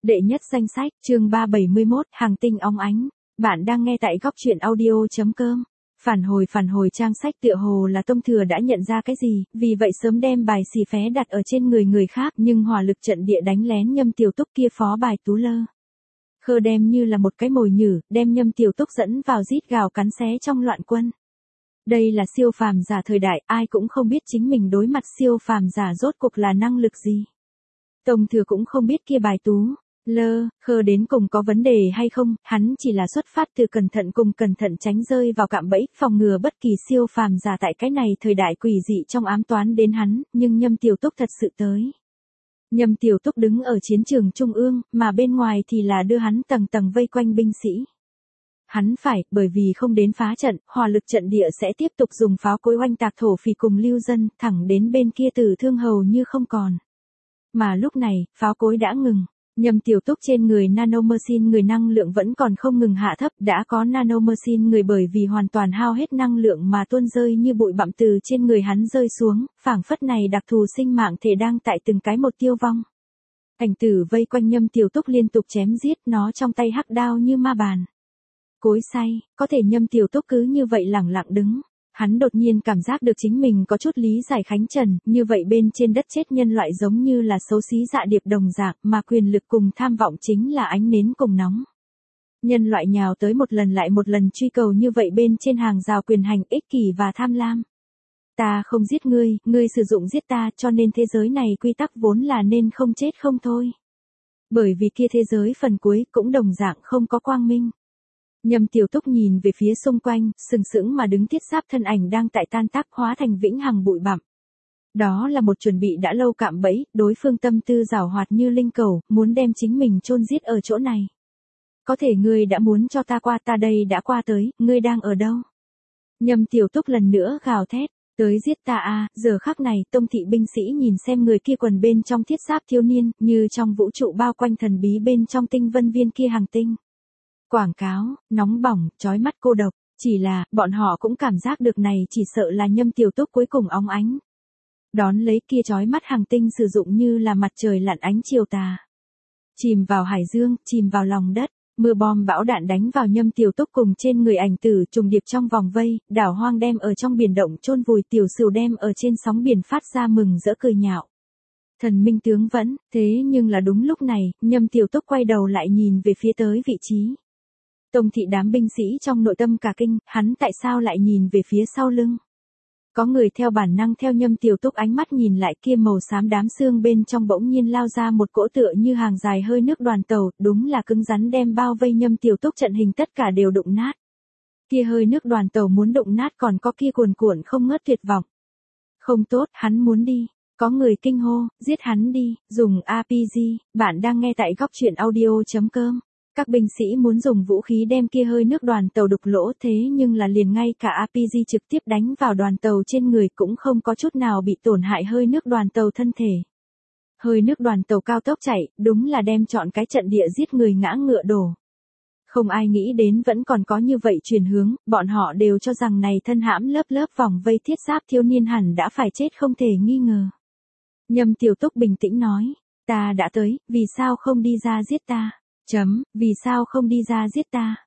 Đệ nhất danh sách, chương 371, Hàng tinh óng ánh. Bạn đang nghe tại góc truyện audio.com. Phản hồi trang sách tựa hồ là Tông Thừa đã nhận ra cái gì, vì vậy sớm đem bài xì phé đặt ở trên người khác, nhưng hỏa lực trận địa đánh lén Nhâm Tiểu Túc kia phó bài Tú Lơ. Khơ đem như là một cái mồi nhử, đem Nhâm Tiểu Túc dẫn vào rít gào cắn xé trong loạn quân. Đây là siêu phàm giả thời đại, ai cũng không biết chính mình đối mặt siêu phàm giả rốt cuộc là năng lực gì. Tông Thừa cũng không biết kia bài Tú Lơ, Khơ đến cùng có vấn đề hay không, hắn chỉ là xuất phát từ cẩn thận tránh rơi vào cạm bẫy, phòng ngừa bất kỳ siêu phàm giả tại cái này thời đại quỷ dị trong ám toán đến hắn, nhưng Nhâm Tiểu Túc thật sự tới. Nhâm Tiểu Túc đứng ở chiến trường trung ương, mà bên ngoài thì là đưa hắn tầng tầng vây quanh binh sĩ. Hắn phải, bởi vì không đến phá trận, hỏa lực trận địa sẽ tiếp tục dùng pháo cối oanh tạc thổ phỉ cùng lưu dân, thẳng đến bên kia tử thương hầu như không còn. Mà lúc này, pháo cối đã ngừng. Nhâm Tiểu Túc trên người nanomachine người năng lượng vẫn còn không ngừng hạ thấp, đã có nanomachine người bởi vì hoàn toàn hao hết năng lượng mà tuôn rơi như bụi bặm từ trên người hắn rơi xuống, phảng phất này đặc thù sinh mạng thể đang tại từng cái một tiêu vong. Cảnh tử vây quanh Nhâm Tiểu Túc liên tục chém giết, nó trong tay hắc đao như ma bàn. Cối xay, có thể Nhâm Tiểu Túc cứ như vậy lẳng lặng đứng. Hắn đột nhiên cảm giác được chính mình có chút lý giải khánh trần, như vậy bên trên đất chết nhân loại giống như là xấu xí dạ điệp đồng dạng, mà quyền lực cùng tham vọng chính là ánh nến cùng nóng. Nhân loại nhào tới một lần lại một lần truy cầu như vậy bên trên hàng rào quyền hành ích kỷ và tham lam. Ta không giết ngươi, ngươi sử dụng giết ta, cho nên thế giới này quy tắc vốn là nên không chết không thôi. Bởi vì kia thế giới phần cuối cũng đồng dạng không có quang minh. Nhâm Tiểu Túc nhìn về phía xung quanh, sừng sững mà đứng thiết giáp thân ảnh đang tại tan tác hóa thành vĩnh hằng bụi bặm. Đó là một chuẩn bị đã lâu cạm bẫy, đối phương tâm tư giảo hoạt như linh cầu, muốn đem chính mình chôn giết ở chỗ này. Có thể ngươi đã muốn cho ta qua, ta đây đã qua tới, ngươi đang ở đâu? Nhâm Tiểu Túc lần nữa gào thét, tới giết ta a. Giờ khắc này, Tông thị binh sĩ nhìn xem người kia quần bên trong thiết giáp thiếu niên, như trong vũ trụ bao quanh thần bí bên trong tinh vân viên kia hàng tinh. Quảng cáo, nóng bỏng, chói mắt cô độc, chỉ là, bọn họ cũng cảm giác được này chỉ sợ là Nhâm Tiểu Túc cuối cùng óng ánh. Đón lấy kia chói mắt hàng tinh sử dụng như là mặt trời lặn ánh chiều tà. Chìm vào hải dương, chìm vào lòng đất, mưa bom bão đạn đánh vào Nhâm Tiểu Túc cùng trên người ảnh tử trùng điệp trong vòng vây, đảo hoang đem ở trong biển động chôn vùi, tiểu sửu đem ở trên sóng biển phát ra mừng rỡ cười nhạo. Thần minh tướng vẫn, thế nhưng là đúng lúc này, Nhâm Tiểu Túc quay đầu lại nhìn về phía tới vị trí. Tông thị đám binh sĩ trong nội tâm cả kinh, hắn tại sao lại nhìn về phía sau lưng? Có người theo bản năng theo Nhâm Tiểu Túc ánh mắt nhìn lại, kia màu xám đám xương bên trong bỗng nhiên lao ra một cỗ tựa như hàng dài hơi nước đoàn tàu, đúng là cứng rắn đem bao vây Nhâm Tiểu Túc trận hình tất cả đều đụng nát. Kia hơi nước đoàn tàu muốn đụng nát, còn có kia cuồn cuộn không ngớt tuyệt vọng. Không tốt, hắn muốn đi. Có người kinh hô, giết hắn đi, dùng RPG, bạn đang nghe tại góc truyện audio.com. Các binh sĩ muốn dùng vũ khí đem kia hơi nước đoàn tàu đục lỗ, thế nhưng là liền ngay cả RPG trực tiếp đánh vào đoàn tàu trên người cũng không có chút nào bị tổn hại hơi nước đoàn tàu thân thể. Hơi nước đoàn tàu cao tốc chạy, đúng là đem chọn cái trận địa giết người ngã ngựa đổ. Không ai nghĩ đến vẫn còn có như vậy chuyển hướng, bọn họ đều cho rằng này thân hãm lớp vòng vây thiết giáp thiếu niên hẳn đã phải chết không thể nghi ngờ. Nhâm Tiểu Túc bình tĩnh nói, ta đã tới, vì sao không đi ra giết ta? Vì sao không đi ra giết ta?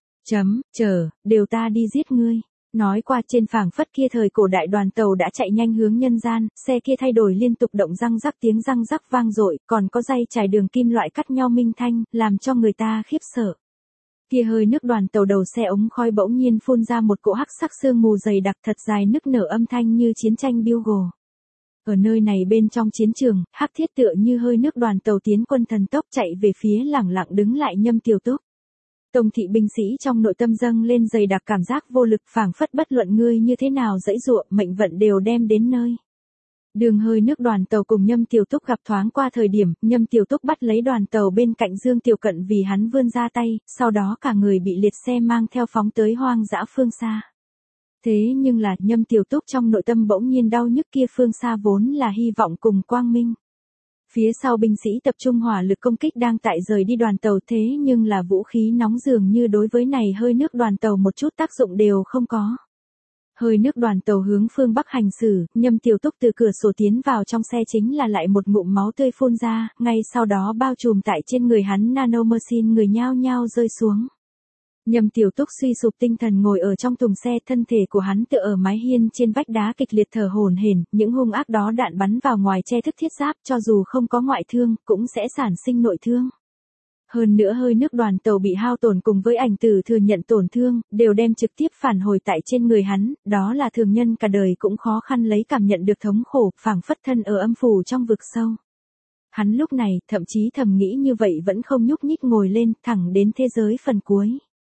Đều ta đi giết ngươi. Nói qua trên phảng phất kia thời cổ đại đoàn tàu đã chạy nhanh hướng nhân gian, xe kia thay đổi liên tục động răng rắc tiếng răng rắc vang dội, còn có dây trải đường kim loại cắt nhau minh thanh, làm cho người ta khiếp sợ. Kia hơi nước đoàn tàu đầu xe ống khói bỗng nhiên phun ra một cỗ hắc sắc sương mù dày đặc thật dài nức nở âm thanh như chiến tranh bugle. Ở nơi này bên trong chiến trường, hắc thiết tựa như hơi nước đoàn tàu tiến quân thần tốc chạy về phía lẳng lặng đứng lại Nhâm Tiểu Túc. Tông thị binh sĩ trong nội tâm dâng lên dày đặc cảm giác vô lực, phảng phất bất luận ngươi như thế nào dãy dụa, mệnh vận đều đem đến nơi. Đường hơi nước đoàn tàu cùng Nhâm Tiểu Túc gặp thoáng qua thời điểm, Nhâm Tiểu Túc bắt lấy đoàn tàu bên cạnh Dương Tiểu Cận vì hắn vươn ra tay, sau đó cả người bị liệt xe mang theo phóng tới hoang dã phương xa. Thế nhưng là Nhâm Tiểu Túc trong nội tâm bỗng nhiên đau nhức, kia phương xa vốn là hy vọng cùng quang minh. Phía sau binh sĩ tập trung hỏa lực công kích đang tại rời đi đoàn tàu, thế nhưng là vũ khí nóng dường như đối với này hơi nước đoàn tàu một chút tác dụng đều không có. Hơi nước đoàn tàu hướng phương Bắc hành xử, Nhâm Tiểu Túc từ cửa sổ tiến vào trong xe chính là lại một ngụm máu tươi phun ra, ngay sau đó bao trùm tại trên người hắn nanomachine người nhao nhao rơi xuống. Nhâm Tiểu Túc suy sụp tinh thần ngồi ở trong thùng xe, thân thể của hắn tựa ở mái hiên trên vách đá kịch liệt thở hổn hển, những hung ác đó đạn bắn vào ngoài che thức thiết giáp, cho dù không có ngoại thương, cũng sẽ sản sinh nội thương. Hơn nữa hơi nước đoàn tàu bị hao tổn cùng với ảnh tử thừa nhận tổn thương, đều đem trực tiếp phản hồi tại trên người hắn, đó là thường nhân cả đời cũng khó khăn lấy cảm nhận được thống khổ, phảng phất thân ở âm phủ trong vực sâu. Hắn lúc này, thậm chí thầm nghĩ như vậy vẫn không nhúc nhích ngồi lên, thẳng đến thế giới phần cuối.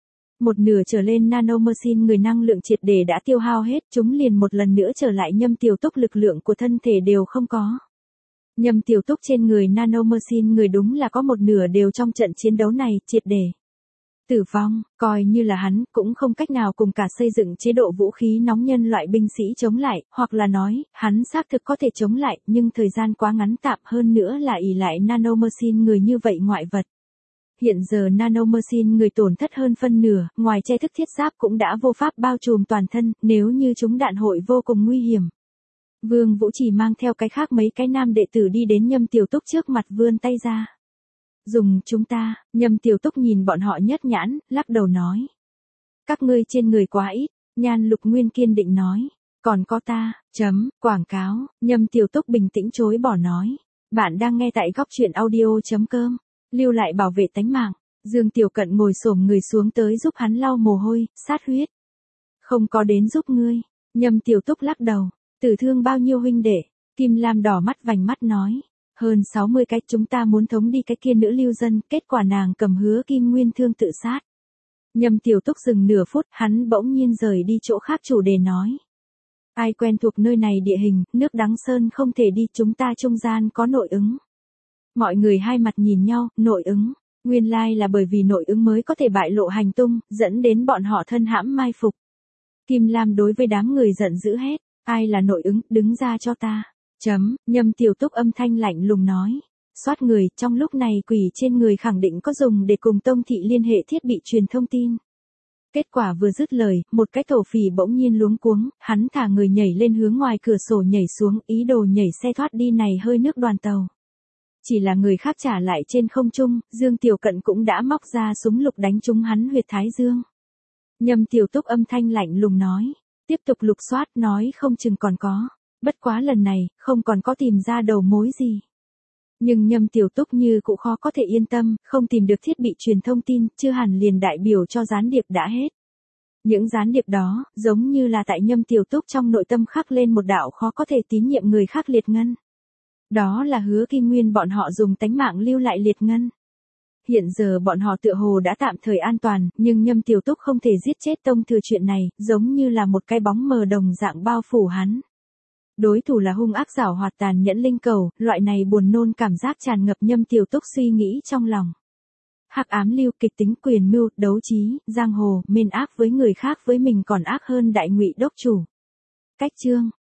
Một nửa trở lên nanomachine người năng lượng triệt để đã tiêu hao hết, chúng liền một lần nữa trở lại Nhâm Tiểu Túc, lực lượng của thân thể đều không có. Nhâm Tiểu Túc trên người nanomachine người đúng là có một nửa đều trong trận chiến đấu này, triệt để tử vong, coi như là hắn, cũng không cách nào cùng cả xây dựng chế độ vũ khí nóng nhân loại binh sĩ chống lại, hoặc là nói, hắn xác thực có thể chống lại, nhưng thời gian quá ngắn, tạm hơn nữa là ỷ lại nanomachine người như vậy ngoại vật. Hiện giờ nanomachine người tổn thất hơn phân nửa, ngoài che thức thiết giáp cũng đã vô pháp bao trùm toàn thân, nếu như chúng đạn hội vô cùng nguy hiểm. Vương Vũ Trì mang theo cái khác mấy cái nam đệ tử đi đến Nhâm Tiểu Túc trước mặt, vươn tay ra. Dùng chúng ta, Nhâm Tiểu Túc nhìn bọn họ nhất nhãn, lắc đầu nói. Các ngươi trên người quá ít, Nhan Lục Nguyên kiên định nói. Còn có ta, quảng cáo, Nhâm Tiểu Túc bình tĩnh chối bỏ nói. Bạn đang nghe tại góc truyện audio.com. Lưu lại bảo vệ tánh mạng. Dương Tiểu Cận ngồi xổm người xuống tới giúp hắn lau mồ hôi, sát huyết. Không có đến giúp ngươi. Nhâm Tiểu Túc lắc đầu. Tử thương bao nhiêu huynh đệ? Kim Lam đỏ mắt vành mắt nói. Hơn 60 cái, chúng ta muốn thống đi cái kia nữ lưu dân, kết quả nàng cầm Hứa Kim Nguyên thương tự sát. Nhâm Tiểu Túc dừng nửa phút, hắn bỗng nhiên rời đi chỗ khác chủ đề nói. Ai quen thuộc nơi này địa hình, nước đắng sơn không thể đi, chúng ta trung gian có nội ứng. Mọi người hai mặt nhìn nhau, nội ứng. Nguyên lai là bởi vì nội ứng mới có thể bại lộ hành tung, dẫn đến bọn họ thân hãm mai phục. Kim Lam đối với đám người giận dữ hét. Ai là nội ứng, đứng ra cho ta. Nhâm Tiểu Túc âm thanh lạnh lùng nói. Soát người, trong lúc này quỷ trên người khẳng định có dùng để cùng Tông Thị liên hệ thiết bị truyền thông tin. Kết quả vừa dứt lời, một cái thổ phỉ bỗng nhiên luống cuống, hắn thả người nhảy lên hướng ngoài cửa sổ nhảy xuống, ý đồ nhảy xe thoát đi này hơi nước đoàn tàu. Chỉ là người khác trả lại trên không trung, Dương Tiểu Cận cũng đã móc ra súng lục đánh trúng hắn huyệt thái dương. Nhâm Tiểu Túc âm thanh lạnh lùng nói. Tiếp tục lục soát, nói không chừng còn có. Bất quá lần này, không còn có tìm ra đầu mối gì. Nhưng Nhâm Tiểu Túc như cũng khó có thể yên tâm, không tìm được thiết bị truyền thông tin, chưa hẳn liền đại biểu cho gián điệp đã hết. Những gián điệp đó, giống như là tại Nhâm Tiểu Túc trong nội tâm khắc lên một đạo khó có thể tín nhiệm người khác liệt ngân. Đó là Hứa Kim Nguyên bọn họ dùng tánh mạng lưu lại liệt ngân. Hiện giờ bọn họ tựa hồ đã tạm thời an toàn, nhưng Nhâm Tiểu Túc không thể giết chết Tông Thừa, chuyện này, giống như là một cái bóng mờ đồng dạng bao phủ hắn. Đối thủ là hung ác giảo hoạt tàn nhẫn linh cầu, loại này buồn nôn cảm giác tràn ngập Nhâm Tiểu Túc suy nghĩ trong lòng. Hắc ám lưu, kịch tính, quyền mưu, đấu trí, giang hồ, mên ác với người khác với mình còn ác hơn đại ngụy đốc chủ. Cách chương